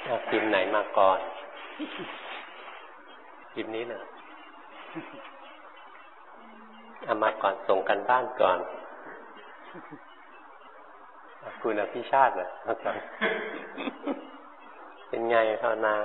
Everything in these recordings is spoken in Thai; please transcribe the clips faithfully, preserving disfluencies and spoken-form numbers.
เอาพิมพ์ไหนมาก่อนพิมพ์นี้นะเอามาก่อนส่งกันบ้านก่อนคุณอภิชาติเหรอเป็นไงภาวนา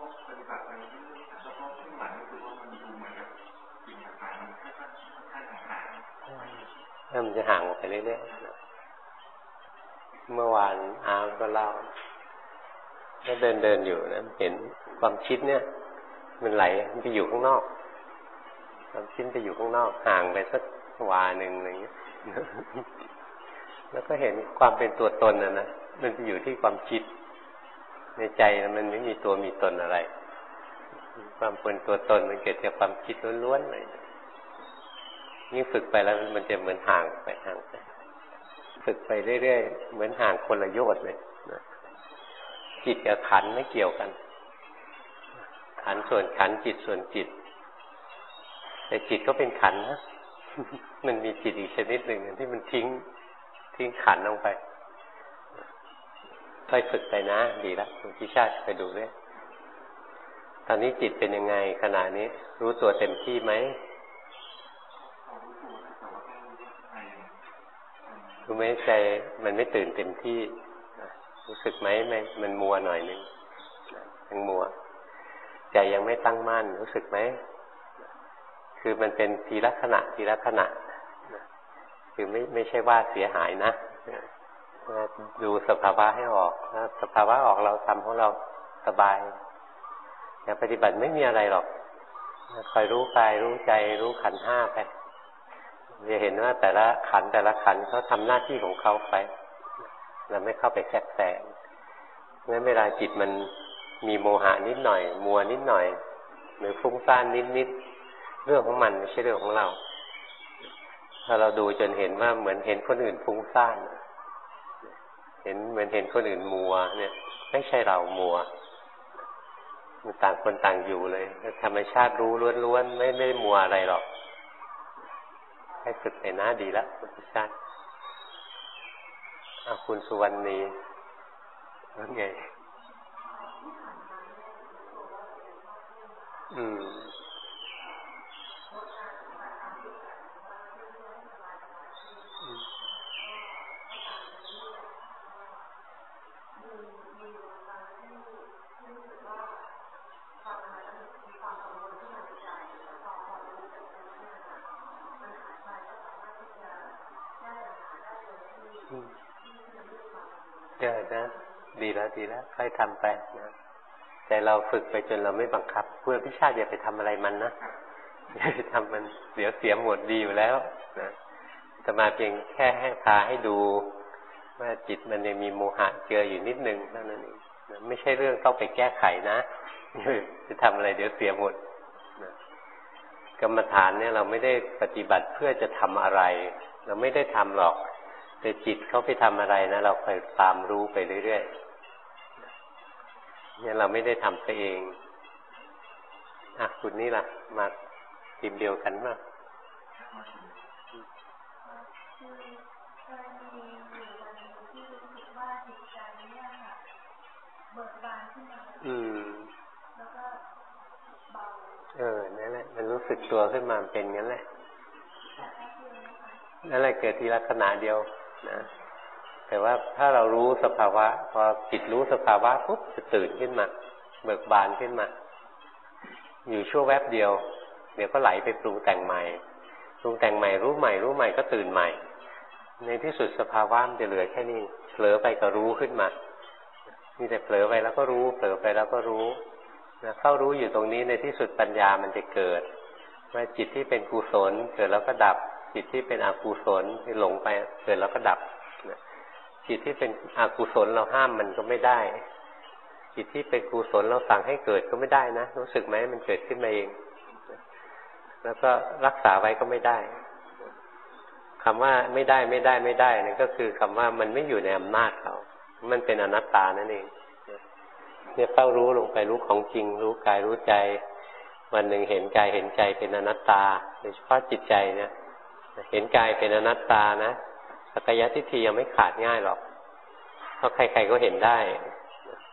เริ่มจะห่างออกไปเรื่อยๆเมื่อวานอาร์มก็เล่าก็เดินเดินอยู่นะเห็นความคิดเนี่ยมันไหลมันไปอยู่ข้างนอกความคิดไปอยู่ข้างนอกห่างไปสักวาหนึ่งอะไรอย่างเงี้ยแล้วก็เห็นความเป็นตัวตนน่ะนะมันไปอยู่ที่ความคิดในใจมันไม่มีตัวมีตนอะไรความเป็นตัวตนมันเกิดจากความคิดล้วนๆเลยยิ่งฝึกไปแล้วมันจะเหมือนห่างไปห่างไปฝึกไปเรื่อยๆเหมือนห่างคนละโยชน์เลยจิตกับขันธ์ไม่เกี่ยวกันขันธ์ส่วนขันธ์จิตส่วนจิตแต่จิตก็เป็นขันธ์นะมันมีจิตอีกชนิดหนึ่งที่มันทิ้งทิ้งขันธ์ลงไปค่อยฝึกไปนะดีแล้วคุณพิชาติไปดูด้วยตอนนี้จิตเป็นยังไงขณะนี้รู้ตัวเต็มที่ไหมรู้ไหมใจมันไม่ตื่นเต็มที่รู้สึกไหมมันมัวหน่อยนึงยังมัวใจยังไม่ตั้งมั่นรู้สึกไหมคือมันเป็นทีละขณะทีละขณะคือไม่ไม่ใช่ว่าเสียหายนะดูสภาวะให้ออกถ้าสภาวะออกเราทำของเราสบายอย่างปฏิบัติไม่มีอะไรหรอกคอยรู้กายรู้ใจรู้ขันธ์ห้าไปจะเห็นว่าแต่ละขันธ์แต่ละขันธ์เขาทำหน้าที่ของเขาไปเราไม่เข้าไปแทรกแซงงั้นเวลาจิตมันมีโมหะนิดหน่อยมัวนิดหน่อยหรือฟุ้งซ่านนิดนิดเรื่องของมันไม่ใช่เรื่องของเราถ้าเราดูจนเห็นว่าเหมือนเห็นคนอื่นฟุ้งซ่านเห็นเหมือนเห็นคนอื่นมัวเนี่ยไม่ใช่เรามัวมันต่างคนต่างอยู่เลยธรรมชาติรู้ล้วนๆไม่ไม่มัวอะไรหรอกให้ฝึกไปนะดีแล้วธรรมชาติอาคุณสุวรรณีว่าไงอืมเดี๋ยวนะดีแล้วดีแล้วค่อยทำไปนะแต่เราฝึกไปจนเราไม่บังคับเพื่อพิชาติอย่าไปทำอะไรมันนะอย่าไปทำมันเสียเสียหมดดีอยู่แล้วนะจะมาเพียงแค่ให้พาให้ดูว่าจิตมันยังมีโมหะเจืออยู่นิดนึงเท่านั้นเองไม่ใช่เรื่องต้องไปแก้ไขนะจะทำอะไรเดี๋ยวเสียหมดนะกรรมฐานเนี่ยเราไม่ได้ปฏิบัติเพื่อจะทำอะไรเราไม่ได้ทำหรอกแต่จิตเขาไปทำอะไรนะเราคอยตามรู้ไปเรื่อยๆเนี่ยเราไม่ได้ทำเองอ่ะคุณนี่ล่ะมาทีมเดียวกันมั้ยอืมเออนั่นแหละมันรู้สึกตัวขึ้นมาเป็นงั้นแหละนั่นแหละเกิดทีละขณะเดียวนะแต่ว่าถ้าเรารู้สภาวะพอจิตรู้สภาวะปุ๊บจะตื่นขึ้นมาเบิกบานขึ้นมาอยู่ชั่วแวบเดียวเดี๋ยวก็ไหลไปปรุงแต่งใหม่ปรุงแต่งใหม่รู้ใหม่รู้ใหม่ก็ตื่นใหม่ในที่สุดสภาวะมันจะเหลือแค่นี้เผลอไปก็รู้ขึ้นมามีแต่เผลอไปแล้วก็รู้เผลอไปแล้วก็รู้นะเข้ารู้อยู่ตรงนี้ในที่สุดปัญญามันจะเกิดว่าจิตที่เป็นกุศลเกิดแล้วก็ดับจิตที่เป็นอกุศลที่หลงไปเกิดแล้วก็ดับจิตที่เป็นอกุศลเราห้ามมันก็ไม่ได้จิตที่เป็นกุศลเราสั่งให้เกิดก็ไม่ได้นะรู้สึกไหมมันเกิดขึ้นมาเองแล้วก็รักษาไว้ก็ไม่ได้คำว่าไม่ได้ไม่ได้ไม่ได้นั่นก็คือคำว่ามันไม่อยู่ในอำนาจเขามันเป็นอนัตตานั่นเองเนี่ยเฝ้ารู้ลงไปรู้ของจริงรู้กายรู้ใจวันหนึ่งเห็นกายเห็นใจเป็นอนัตตาโดยเฉพาะจิตใจเนี่ยเห็นกายเป็นอนัตตานะสักกายทิฏฐิยังไม่ขาดง่ายหรอกเพราะใครๆก็เห็นได้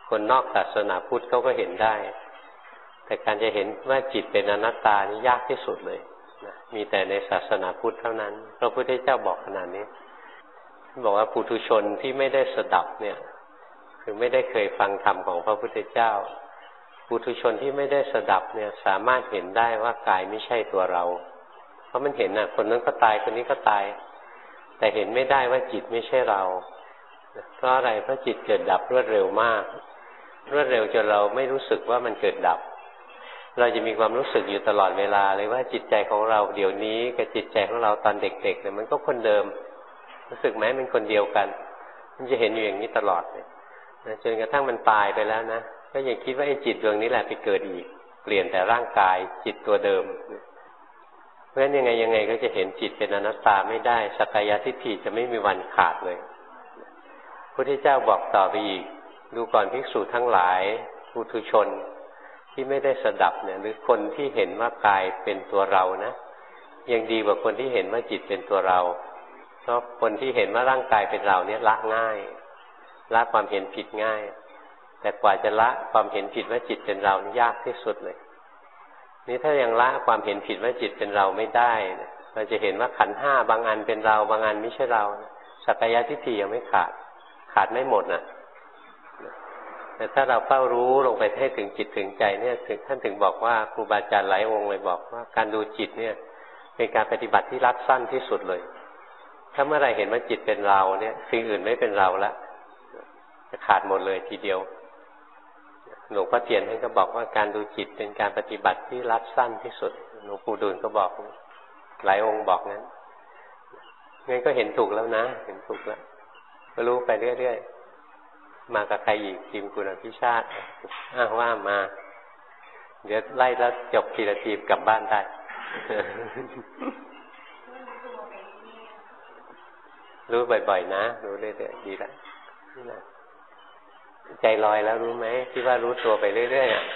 คนนอกศาสนาพุทธเขาก็เห็นได้แต่การจะเห็นว่าจิตเป็นอนัตตานี่ยากที่สุดเลยนะมีแต่ในศาสนาพุทธเท่านั้นพระพุทธเจ้าบอกขนาดนี้บอกว่าปุถุชนที่ไม่ได้สดับเนี่ยคือไม่ได้เคยฟังธรรมของพระพุทธเจ้าปุถุชนที่ไม่ได้สดับเนี่ยสามารถเห็นได้ว่ากายไม่ใช่ตัวเราเพราะมันเห็นน่ะคนนั้นก็ตายคนนี้ก็ตายแต่เห็นไม่ได้ว่าจิตไม่ใช่เราเพราะอะไรเพราะจิตเกิดดับรวดเร็วมากรวดเร็วจนเราไม่รู้สึกว่ามันเกิดดับเราจะมีความรู้สึกอยู่ตลอดเวลาเลยว่าจิตใจของเราเดี๋ยวนี้กับจิตใจของเราตอนเด็กๆเนี่ยมันก็คนเดิมรู้สึกไหมมันคนเดียวกันมันจะเห็นอยู่อย่างนี้ตลอดเลยจนกระทั่งมันตายไปแล้วนะก็ยังคิดว่าไอ้จิตดวงนี้แหละไปเกิดอีกเปลี่ยนแต่ร่างกายจิตตัวเดิมเพราะฉะนั้นยังไงยังไงก็จะเห็นจิตเป็นอนัตตาไม่ได้สักกายทิฏฐิจะไม่มีวันขาดเลยพระพุทธเจ้าบอกต่อไปอีกดูก่อนภิกษุทั้งหลายปุถุชนที่ไม่ได้สดับเนี่ยหรือคนที่เห็นว่ากายเป็นตัวเรานะยังดีกว่าคนที่เห็นว่าจิตเป็นตัวเราเพราะคนที่เห็นว่าร่างกายเป็นเราเนี่ยละง่ายละความเห็นผิดง่ายแต่กว่าจะละความเห็นผิดว่าจิตเป็นเรานี่ยากที่สุดเลยนี่ถ้ายังละความเห็นผิดว่าจิตเป็นเราไม่ได้เราจะเห็นว่าขันธ์ห้าบางอันเป็นเราบางอันไม่ใช่เราสักกายทิฏฐิยังไม่ขาดขาดไม่หมดน่ะแต่ถ้าเราเฝ้ารู้ลงไปให้ถึงจิตถึงใจเนี่ยท่านถึงบอกว่าครูบาอาจารย์หลายองค์เลยบอกว่าการดูจิตเนี่ยเป็นการปฏิบัติที่รัดสั้นที่สุดเลยถ้าเมื่อไรเห็นว่าจิตเป็นเราเนี่ยสิ่งอื่นไม่เป็นเราละจะขาดหมดเลยทีเดียวหลวงพ่อเทียนท่านก็บอกว่าการดูจิตเป็นการปฏิบัติที่รัดสั้นที่สุดหลวงปู่ดูลก็บอกหลายองค์บอกงั้นงั้นก็เห็นถูกแล้วนะเห็นถูกแล้วก็รู้ไปเรื่อยๆมากับใครอีกทีมคุณอภิชาติอ้าวว่ามาเดี๋ยวไล่แล้วจบทีละทีมกลับบ้านได้รู้บ่อยๆนะรู้เรื่อยๆดีแล้วใจลอยแล้วรู้ไหมที่ว่ารู้ตัวไปเรื่อยๆอ่ะ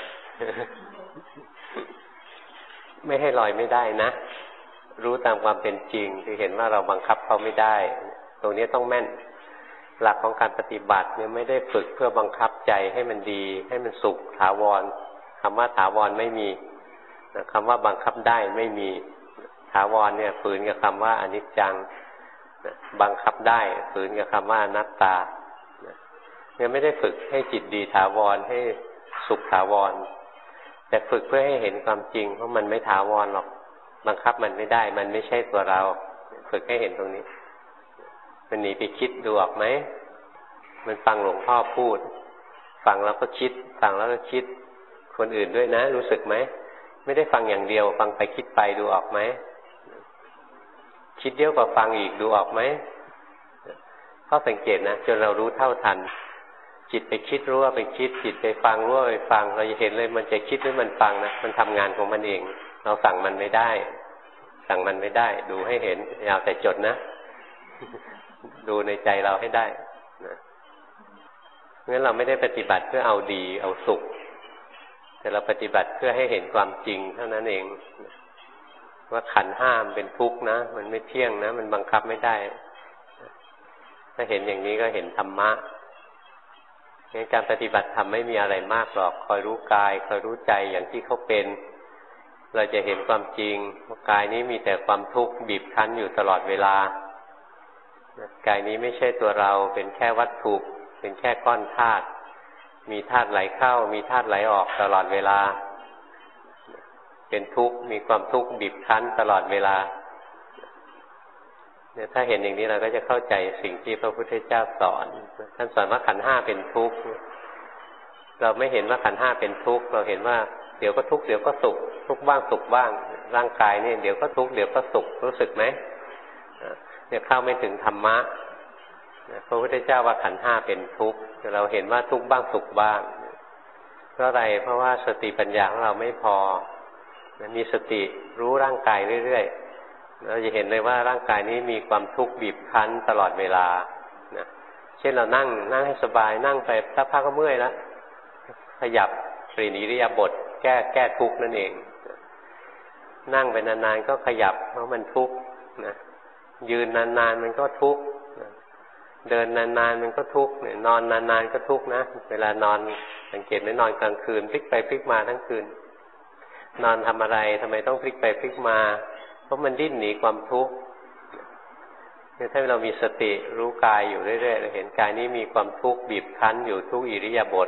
ไม่ให้ลอยไม่ได้นะรู้ตามความเป็นจริงคือเห็นว่าเราบังคับเขาไม่ได้ตรงนี้ต้องแม่นหลักของการปฏิบัติเนี่ยไม่ได้ฝึกเพื่อบังคับใจให้มันดีให้มันสุขถาวรคำว่าถาวรไม่มีคำว่าบังคับได้ไม่มีถาวรเนี่ยฝืนกับคำว่าอนิจจังบังคับได้ฝืนกับคำว่าอนัตตาเนี่ยไม่ได้ฝึกให้จิตดีถาวรให้สุขถาวรแต่ฝึกเพื่อให้เห็นความจริงเพราะมันไม่ถาวรหรอกบังคับมันไม่ได้มันไม่ใช่ตัวเราฝึกให้เห็นตรงนี้มันหนีไปคิดดูออกไหมมันฟังหลวงพ่อพูดฟังแล้วก็คิดฟังแล้วก็คิดคนอื่นด้วยนะรู้สึกไหมไม่ได้ฟังอย่างเดียวฟังไปคิดไปดูออกไหมคิดเยอะกว่าฟังอีกดูออกไหมข้อสังเกตนะจนเรารู้เท่าทันจิตไปคิดรู้ว่าไปคิดจิตไปฟังรู้ว่าไปฟังเราจะเห็นเลยมันจะคิดหรือมันฟังนะมันทำงานของมันเองเราสั่งมันไม่ได้สั่งมันไม่ได้ดูให้เห็นอย่าแต่จดนะดูในใจเราให้ได้นะงั้นเราไม่ได้ปฏิบัติเพื่อเอาดีเอาสุขแต่เราปฏิบัติเพื่อให้เห็นความจริงเท่านั้นเองว่าขันธ์ห้ามันเป็นทุกข์นะมันไม่เที่ยงนะมันบังคับไม่ได้ถ้าเห็นอย่างนี้ก็เห็นธรรมะงั้นการปฏิบัติธรรมไม่มีอะไรมากหรอกคอยรู้กายคอยรู้ใจอย่างที่เขาเป็นเราจะเห็นความจริงว่ากายนี้มีแต่ความทุกข์บีบคั้นอยู่ตลอดเวลากายนี้ไม่ใช่ตัวเราเป็นแค่วัตถุเป็นแค่ก้อนธาตุมีธาตุไหลเข้ามีธาตุไหลออกตลอดเวลาเป็นทุกข์มีความทุกข์บีบคั้นตลอดเวลาเนี่ยถ้าเห็นอย่างนี้เราก็จะเข้าใจสิ่งที่พระพุทธเจ้าสอนท่านสอนว่าขันธ์ห้าเป็นทุกข์เราไม่เห็นว่าขันธ์ห้าเป็นทุกข์เราเห็นว่าเดี๋ยวก็ทุกข์เดี๋ยวก็สุขทุกข์บ้างสุขบ้างร่างกายนี่เดี๋ยวก็ทุกข์เดี๋ยวก็สุขรู้สึกไหมเนี่ยเข้าไม่ถึงธรรมะพระพุทธเจ้าว่าขันธ์ห้าเป็นทุกข์เราเห็นว่าทุกข์บ้างสุขบ้างเพราะอะไรเพราะว่าสติปัญญาของเราไม่พอมีสติรู้ร่างกายเรื่อยๆเราจะเห็นเลยว่าร่างกายนี้มีความทุกข์บีบคั้นตลอดเวลานะเช่นเรานั่งนั่งให้สบายนั่งไปสักพักก็เมื่อยแล้วขยับเปลี่ยนอิริยาบถแก้แก้ทุกข์นั่นเองนั่งไปนานๆก็ขยับเพราะมันทุกข์นะยืนนานๆมันก็ทุกข์เดินนานๆมันก็ทุกข์เนี่ยนอนนานๆก็ทุกข์นะเวลานอนสังเกตไหมนอนกลางคืนพลิกไปพลิกมาทั้งคืนนอนทำอะไรทำไมต้องพลิกไปพลิกมาเพราะมันดิ้นหนีความทุกข์ถ้าเรามีสติรู้กายอยู่เรื่อยๆเราเห็นกายนี้มีความทุกข์บีบคั้นอยู่ทุกอิริยาบถ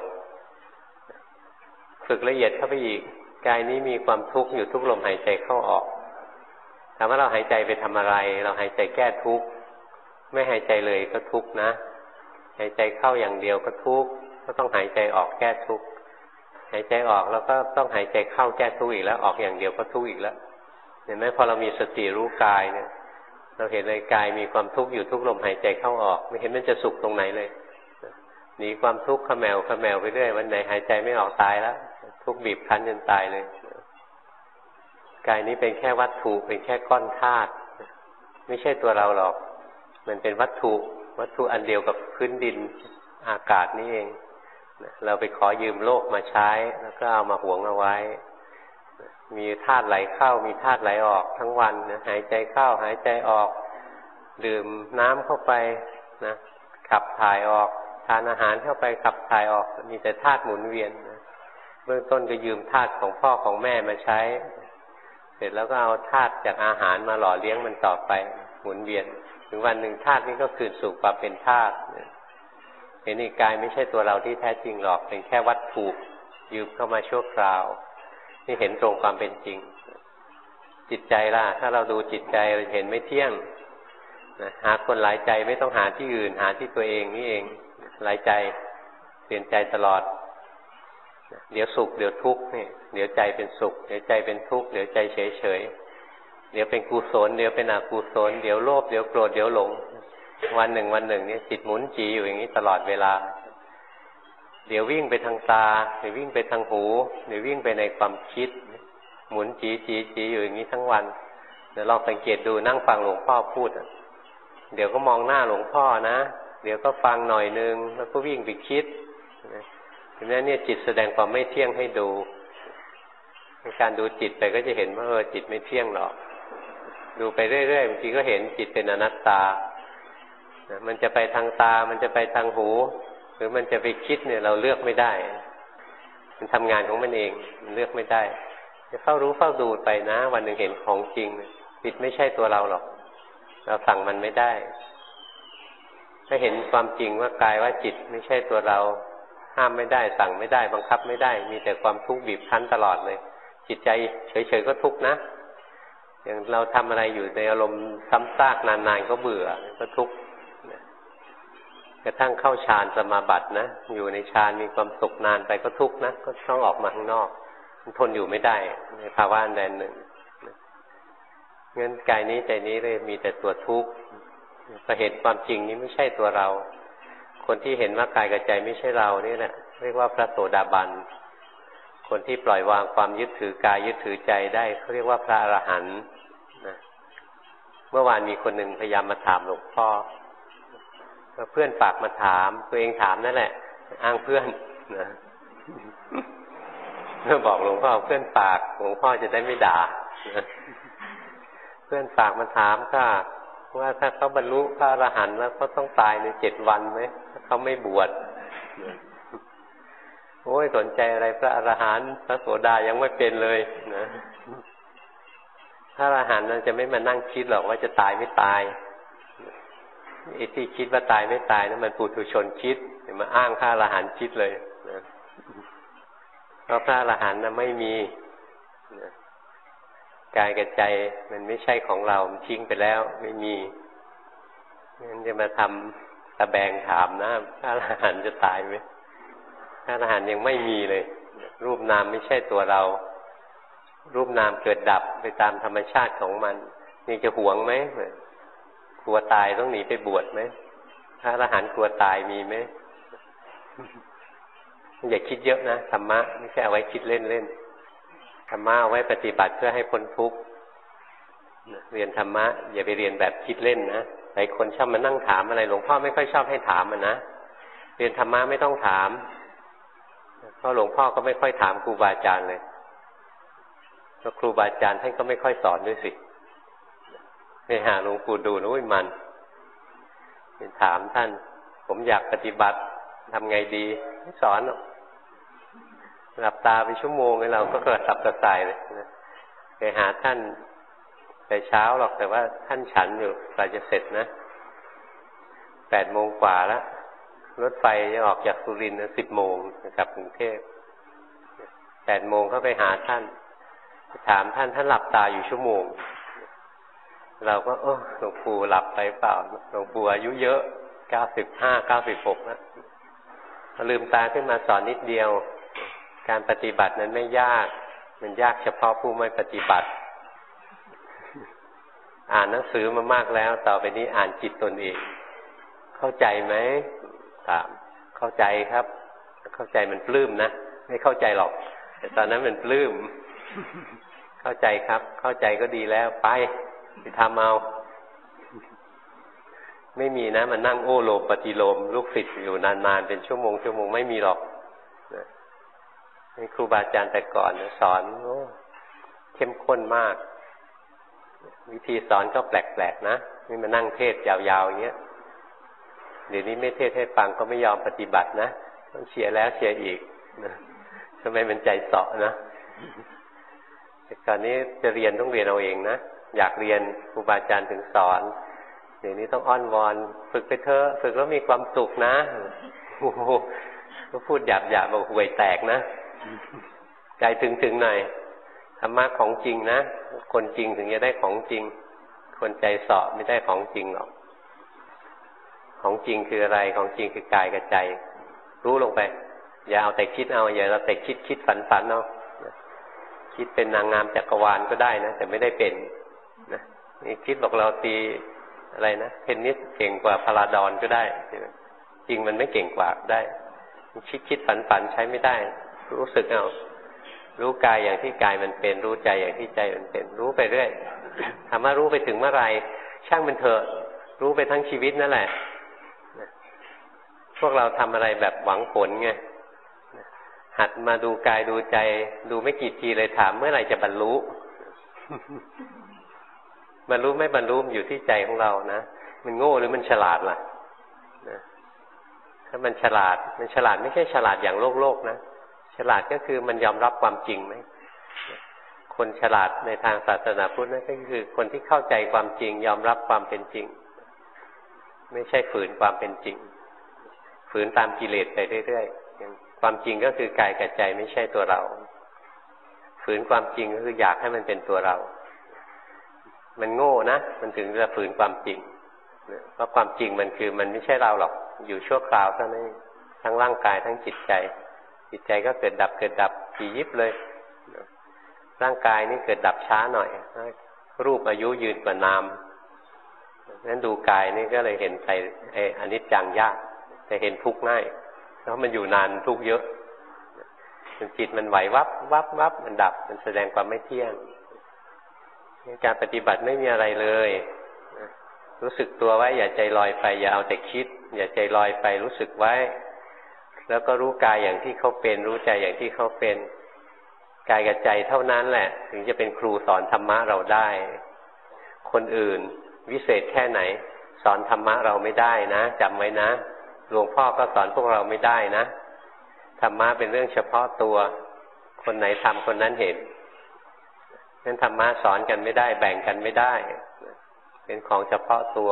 ฝึกละเอียดเข้าไปอีกกายนี้มีความทุกข์อยู่ทุกลมหายใจเข้าออกถามว่าเราหายใจไปทำอะไรเราหายใจแก้ทุกข์ไม่หายใจเลยก็ทุกข์นะหายใจเข้าอย่างเดียวก็ทุกข์ก็ต้องหายใจออกแก้ทุกข์หายใจออกแล้วก็ต้องหายใจเข้าแก้ทุกข์อีกแล้วออกอย่างเดียวก็ทุกข์อีกแล้วเห็นไหมพอเรามีสติรู้กายเนี่ยเราเห็นเลยกายมีความทุกข์อยู่ทุกลมหายใจเข้าออกไม่เห็นมันจะสุขตรงไหนเลยหนีความทุกข์ขแมวขแมวไปเรื่อยวันไหนหายใจไม่ออกตายแล้วทุกข์บีบคั้นจนตายเลยกายนี้เป็นแค่วัตถุเป็นแค่ก้อนธาตุไม่ใช่ตัวเราหรอกมันเป็นวัตถุวัตถุอันเดียวกับพื้นดินอากาศนี่เองเราไปขอยืมโลกมาใช้แล้วก็เอามาหวงเอาไว้มีธาตุไหลเข้ามีธาตุไหลออกทั้งวันนะหายใจเข้าหายใจออกดื่มน้ำเข้าไปนะขับถ่ายออกทานอาหารเข้าไปขับถ่ายออกมีแต่ธาตุหมุนเวียนนะเบื้องต้นก็ยืมธาตุของพ่อของแม่มาใช้เสร็จแล้วก็เอาธาตุจากอาหารมาหล่อเลี้ยงมันต่อไปหมุนเวียนถึงวันหนึ่งธาตุนี้ก็คืนสู่ความเป็นธาตุเห็นนี่กายไม่ใช่ตัวเราที่แท้จริงหรอกเป็นแค่วัตถุยืมเข้ามาชั่วคราวนี่เห็นตรงความเป็นจริงจิตใจล่ะถ้าเราดูจิตใจเราเห็นไม่เที่ยงนะหาคนหลายใจไม่ต้องหาที่อื่นหาที่ตัวเองนี่เองหลายใจเปลี่ยนใจตลอดเดี๋ยวสุขเดี๋ยวทุกข์นี่เดี๋ยวใจเป็นสุขเดี๋ยวใจเป็นทุกข์เดี๋ยวใจเฉยเฉยเดี๋ยวเป็นกุศลเดี๋ยวเป็นอกุศลเดี๋ยวโลภเดี๋ยวโกรธเดี๋ยวหลงวันหนึ่งวันหนึ่งเนี่ยจิตหมุนจีอยู่อย่างนี้ตลอดเวลาเดี๋ยววิ่งไปทางตาเดี๋ยววิ่งไปทางหูเดี๋ยววิ่งไปในความคิดหมุนจีจีจีอยู่อย่างนี้ทั้งวันเดี๋ยวลองสังเกตดูนั่งฟังหลวงพ่อพูดเดี๋ยวก็มองหน้าหลวงพ่อนะเดี๋ยวก็ฟังหน่อยนึงแล้วก็วิ่งไปคิดเพราะฉะนั้นเนี่ยจิตแสดงความไม่เที่ยงให้ดูในการดูจิตไปก็จะเห็นว่าเออจิตไม่เที่ยงหรอกดูไปเรื่อยๆบางทีก็เห็นจิตเป็นอนัตตามันจะไปทางตามันจะไปทางหูหรือมันจะไปคิดเนี่ยเราเลือกไม่ได้มันทำงานของมันเองมันเลือกไม่ได้จะเฝ้ารู้เฝ้าดูไปนะวันหนึ่งเห็นของจริงจิตไม่ใช่ตัวเราหรอกเราสั่งมันไม่ได้ถ้าเห็นความจริงว่ากายว่าจิตไม่ใช่ตัวเราห้ามไม่ได้สั่งไม่ได้บังคับไม่ได้มีแต่ความทุกข์บีบคั้นตลอดเลยจิตใจเฉยๆก็ทุกข์นะอย่างเราทำอะไรอยู่ในอารมณ์ซ้ำซากนานๆก็เบื่อก็ทุกข์กระทั่งเข้าฌานสมาบัตินะอยู่ในฌานมีความสุขนานไปก็ทุกข์นะก็ต้องออกมาข้างนอกมันทนอยู่ไม่ได้ในภาวะอันใดหนึ่งงั้นกายนี้ใจนี้เลยมีแต่ตัวทุกข์พอเห็นความจริงนี้ไม่ใช่ตัวเราคนที่เห็นว่ากายกับใจไม่ใช่เรานี่แหละเรียกว่าพระโสดาบันคนที่ปล่อยวางความยึดถือกายยึดถือใจได้เขาเรียกว่าพระอรหันต์นะเมื่อวานมีคนหนึ่งพยายามมาถามหลวงพ่อเพื่อนฝากมาถามตัวเองถามนั่นแหละอ้างเพื่อนนะเมื่อบอกหลวงพ่อเพื่อนฝากหลวงพ่อจะได้ไม่ด่านะเพื่อนฝากมาถามก็ว่าถ้าเขาบรรลุพระอรหันต์แล้วเขาต้องตายในเจ็ดวันไหมถ้าเขาไม่บวชโอ้ยสนใจอะไรพระอรหันต์พระโสดายังไม่เป็นเลยนะพระอรหันต์เราจะไม่มานั่งคิดหรอกว่าจะตายไม่ตายไอ้ที่คิดว่าตายไม่ตายนั้นมันปุถุชนคิดมาอ้างพระอรหันต์คิดเลยนะเพราะพระอรหันต์น่ะไม่มีนะกายกับใจมันไม่ใช่ของเรามันทิ้งไปแล้วไม่มีงั้นจะมาทำตะแบงถามนะพระอรหันต์จะตายไหมพระอรหันต์ยังไม่มีเลยรูปนามไม่ใช่ตัวเรารูปนามเกิดดับไปตามธรรมชาติของมันยังจะหวงไหมกลัวตายต้องหนีไปบวชไหมพระอรหันต์กลัวตายมีไหมอย่าคิดเยอะนะธรรมะไม่ใช่เอาไว้คิดเล่นๆธรรมะเอาไว้ปฏิบัติเพื่อให้พ้นทุกข์เรียนธรรมะอย่าไปเรียนแบบคิดเล่นนะหลายคนชอบมานั่งถามอะไรหลวงพ่อไม่ค่อยชอบให้ถามมันนะเรียนธรรมะไม่ต้องถามเพราะหลวงพ่อก็ไม่ค่อยถามครูบาอาจารย์เลยเพราะครูบาอาจารย์ท่านก็ไม่ค่อยสอนด้วยสิไปหาหลวงปู่ดูนุ้ยมันถามท่านผมอยากปฏิบัติทำไงดีไม่สอนหลับตาไปชั่วโมงเราก็เกิดสับกระส่ายเลยนะไปหาท่านแต่เช้าหรอกแต่ว่าท่านฉันอยู่กว่าจะเสร็จนะแปดโมงกว่าแล้วรถไฟจะออกจากสุรินทร์สิบโมงกลับกรุงเทพแปดโมงเข้าไปหาท่านถามท่านท่านหลับตาอยู่ชั่วโมงเราก็เออหลวงปู่หลับไปเปล่าหลวงปู่อายุเยอะเก้าสิบห้าเก้าสิบหกแล้วลืมตาขึ้นมาสอนนิดเดียวการปฏิบัตินั้นไม่ยากมันยากเฉพาะผู้ไม่ปฏิบัติอ่านหนังสือมามากแล้วต่อไปนี้อ่านจิตตนเองเข้าใจไหมถามเข้าใจครับเข้าใจมันปลื้มนะไม่เข้าใจหรอกแต่ตอนนั้นมันปลื้มเข้าใจครับเข้าใจก็ดีแล้วไปไปทำเอาไม่มีนะมันนั่งโอ้โลมปฏิโลมลูกศิษย์อยู่นานๆเป็นชั่วโมงชั่วโมงไม่มีหรอกนี่ครูบาอาจารย์แต่ก่อนสอนโอ้เข้มข้นมากวิธีสอนก็แปลกๆนะนี่มานั่งเทศยาวๆอย่างเงี้ยเดี๋ยวนี้ไม่เทศให้ฟังก็ไม่ยอมปฏิบัตินะต้องเชียร์แล้วเชียร์อีกนะทำไมมันใจเสาะนะแต่ก่อนนี้จะเรียนต้องเรียนเอาเองนะอยากเรียนครูบาอาจารย์ถึงสอนเดี๋ยวนี้ต้องอ้อนวอนฝึกไปเถอะฝึกแล้วมีความสุขนะโอ้โหก็พูดหยาบๆบอกห่วยแตกนะใจถึงๆหน่อยธรรมะของจริงนะคนจริงถึงจะได้ของจริงคนใจเสาะไม่ได้ของจริงหรอกของจริงคืออะไรของจริงคือกายกับใจรู้ลงไปอย่าเอาแต่คิดเอาอย่าเอาแต่คิดคิดฝันฝันเอาคิดเป็นนางงามจักรวาลก็ได้นะแต่ไม่ได้เป็นนะนี่คิดบอกเราตีอะไรนะเทนนิสเก่งกว่าพาราดอนก็ได้จริงมันไม่เก่งกว่าได้คิดคิดฝันฝันใช้ไม่ได้รู้สึกเอารู้กายอย่างที่กายมันเป็นรู้ใจอย่างที่ใจมันเป็นรู้ไปเรื่อยถามว่ารู้ไปถึงเมื่อไรช่างมันเถอะรู้ไปทั้งชีวิตนั่นแหละพวกเราทำอะไรแบบหวังผลไงหัดมาดูกายดูใจดูไม่กี่ทีเลยถามเมื่อไหร่จะบรรลุบรรลุไม่บรรลุอยู่ที่ใจของเรานะมันโง่หรือมันฉลาดล่ะนะถ้ามันฉลาดมันฉลาดไม่ใช่ฉลาดอย่างโลกโลกนะฉลาดก็คือมันยอมรับความจริงไหมคนฉลาดในทางศาสนาพุทธนั่นก็คือคนที่เข้าใจความจริงยอมรับความเป็นจริงไม่ใช่ฝืนความเป็นจริงฝืนตามกิเลสไปเรื่อยๆความจริงก็คือกายกับใจไม่ใช่ตัวเราฝืนความจริงก็คืออยากให้มันเป็นตัวเรามันโง่นะมันถึงจะฝืนความจริงเพราะความจริงมันคือมันไม่ใช่เราหรอกอยู่ชั่วคราวเท่านั้นทั้งร่างกายทั้งจิตใจจิตใจก็เกิดดับเกิดดับกี่ยิบเลยร่างกายนี่เกิดดับช้าหน่อยรูปอายุยืนกว่านามนั้นดูกายนี่ก็เลยเห็นใจไอ้อนิจจังยากแต่เห็นทุกข์ง่ายเพราะมันอยู่นานทุกข์เยอะจิตมันไหววับวับวับมันดับมันแสดงความไม่เที่ยงการปฏิบัติไม่มีอะไรเลยรู้สึกตัวไว้อย่าใจลอยไปอย่าเอาแต่คิดอย่าใจลอยไปรู้สึกไว้แล้วก็รู้กายอย่างที่เขาเป็นรู้ใจอย่างที่เขาเป็นกายกับใจเท่านั้นแหละถึงจะเป็นครูสอนธรรมะเราได้คนอื่นวิเศษแค่ไหนสอนธรรมะเราไม่ได้นะจำไว้นะหลวงพ่อก็สอนพวกเราไม่ได้นะธรรมะเป็นเรื่องเฉพาะตัวคนไหนทำคนนั้นเห็นนั้นธรรมะสอนกันไม่ได้แบ่งกันไม่ได้เป็นของเฉพาะตัว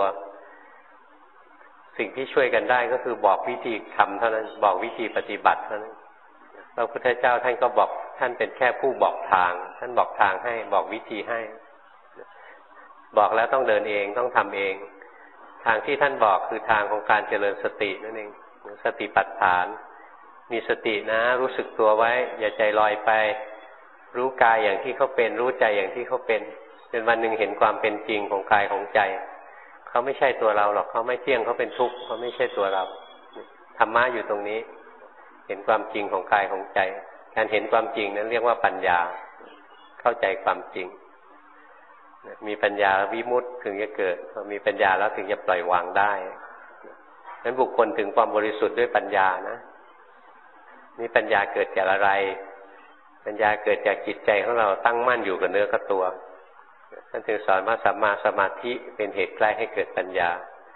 สิ่งที่ช่วยกันได้ก็คือบอกวิธีทำเท่านั้นบอกวิธีปฏิบัติเท่านั้นพระพุทธเจ้าท่านก็บอกท่านเป็นแค่ผู้บอกทางท่านบอกทางให้บอกวิธีให้บอกแล้วต้องเดินเองต้องทำเองทางที่ท่านบอกคือทางของการเจริญสตินั่นเองสติปัฏฐานมีสตินะรู้สึกตัวไว้อย่าใจลอยไปรู้กายอย่างที่เขาเป็นรู้ใจอย่างที่เขาเป็นจนวันหนึ่งเห็นความเป็นจริงของกายของใจเขาไม่ใช่ตัวเราหรอกเขาไม่เที่ยงเขาเป็นทุกข์เขาไม่ใช่ตัวเราธรรมะอยู่ตรงนี้เห็นความจริงของกายของใจการเห็นความจริงนั้นเรียกว่าปัญญาเข้าใจความจริงมีปัญญาวิมุตติถึงจะเกิดพอมีปัญญาแล้วถึงจะปล่อยวางได้นั้นบุคคลถึงความบริสุทธิ์ด้วยปัญญานะนี่ปัญญาเกิดจากอะไรปัญญาเกิดจากจิตใจของเราตั้งมั่นอยู่กับเนื้อกับตัวท่านถึงสอนว่าสัมมาสมาธิเป็นเหตุใกล้ให้เกิดปัญญา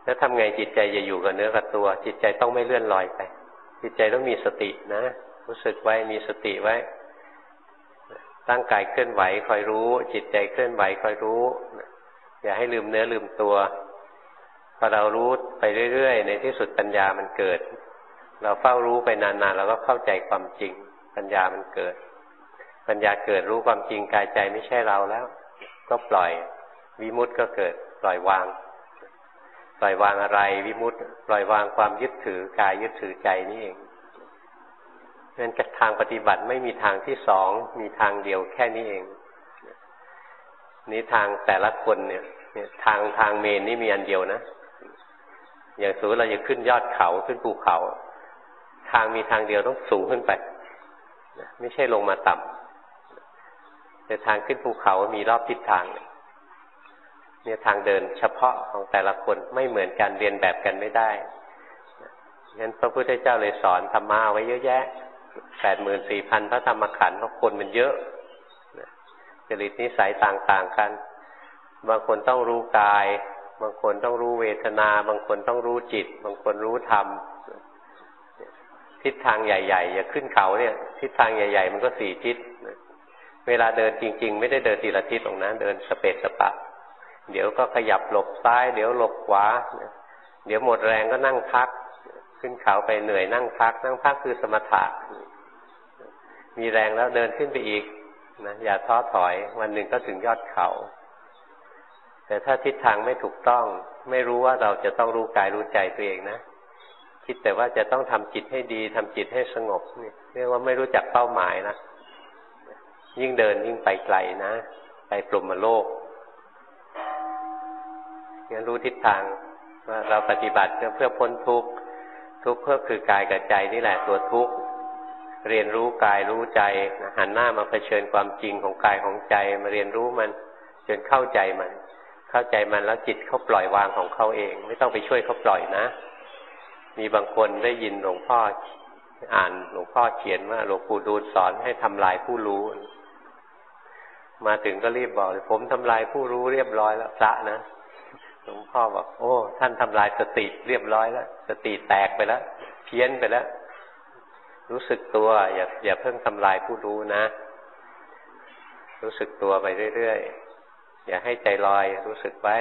แล้วทำไงจิตใจจะอยู่กับเนื้อกับตัวจิตใจต้องไม่เลื่อนลอยไปจิตใจต้องมีสตินะรู้สึกไว้มีสติไว้ร่างกายเคลื่อนไหวคอยรู้จิตใจเคลื่อนไหวคอยรู้อย่าให้ลืมเนื้อลืมตัวพอเรารู้ไปเรื่อยๆในที่สุดปัญญามันเกิดเราเฝ้ารู้ไปนานๆเราก็เข้าใจความจริงปัญญามันเกิดปัญญาเกิดรู้ความจริงกายใจไม่ใช่เราแล้วก็ปล่อยวิมุตติก็เกิดปล่อยวางปล่อยวางอะไรวิมุตติปล่อยวางความยึดถือกายยึดถือใจนี่เองงั้นทางปฏิบัติไม่มีทางที่สองมีทางเดียวแค่นี้เองนี้ทางแต่ละคนเนี่ยทางทางเมนนี่มีอันเดียวนะอย่างสมมติเราจะขึ้นยอดเขาขึ้นภูเขาทางมีทางเดียวต้องสูงขึ้นไปไม่ใช่ลงมาต่ำแต่ทางขึ้นภูเขามีรอบทิศทางเนี่ยทางเดินเฉพาะของแต่ละคนไม่เหมือนกันเรียนแบบกันไม่ได้งั้นพระพุทธเจ้าเลยสอนธรรมะเอาไว้เยอะแยะแปดหมื่นสี่พันพระธรรมขันธ์เพราะคนมันเยอะจริตนิสัยต่างๆกันบางคนต้องรู้กายบางคนต้องรู้เวทนาบางคนต้องรู้จิตบางคนรู้ธรรมทิศทางใหญ่ๆอย่าขึ้นเขาเนี่ยทิศทางใหญ่ๆมันก็สี่ทิศเวลาเดินจริงๆไม่ได้เดินทีละทิศหรอกนะเดินสเปซสปะเดี๋ยวก็ขยับหลบซ้ายเดี๋ยวหลบขวาเดี๋ยวหมดแรงก็นั่งพักขึ้นเขาไปเหนื่อยนั่งพักนั่งพักคือสมถะมีแรงแล้วเดินขึ้นไปอีกนะอย่าท้อถอยวันหนึ่งก็ถึงยอดเขาแต่ถ้าทิศทางไม่ถูกต้องไม่รู้ว่าเราจะต้องรู้กายรู้ใจตัวเองนะคิดแต่ว่าจะต้องทำจิตให้ดีทำจิตให้สงบนี่เรียกว่าไม่รู้จักเป้าหมายนะยิ่งเดินยิ่งไปไกลนะไปพรหมโลกงั้นรู้ทิศทางว่าเราปฏิบัติเพื่อพ้นทุกข์ทุกข์เพื่อคือกายกับใจนี่แหละตัวทุกข์เรียนรู้กายรู้ใจหันหน้ามาเผชิญความจริงของกายของใจมาเรียนรู้มันจนเข้าใจมันเข้าใจมันแล้วจิตเขาปล่อยวางของเขาเองไม่ต้องไปช่วยเขาปล่อยนะมีบางคนได้ยินหลวงพ่ออ่านหลวงพ่อเขียนว่าหลวงปู่ดูลสอนให้ทำลายผู้รู้มาถึงก็รีบบอกผมทำลายผู้รู้เรียบร้อยแล้วพระนะหลวงพ่อบอกโอ้ท่านทำลายสติเรียบร้อยแล้วสติแตกไปแล้วเพี้ยนไปแล้วรู้สึกตัวอย่าอย่าเพิ่งทำลายผู้รู้นะรู้สึกตัวไปเรื่อยๆอย่าให้ใจลอยรู้สึกไว้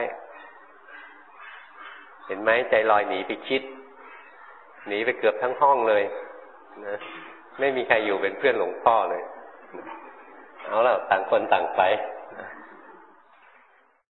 เห็นไหมใจลอยหนีไปคิดหนีไปเกือบทั้งห้องเลยนะไม่มีใครอยู่เป็นเพื่อนหลวงพ่อเลยเอาล่ะต่างคนต่างไป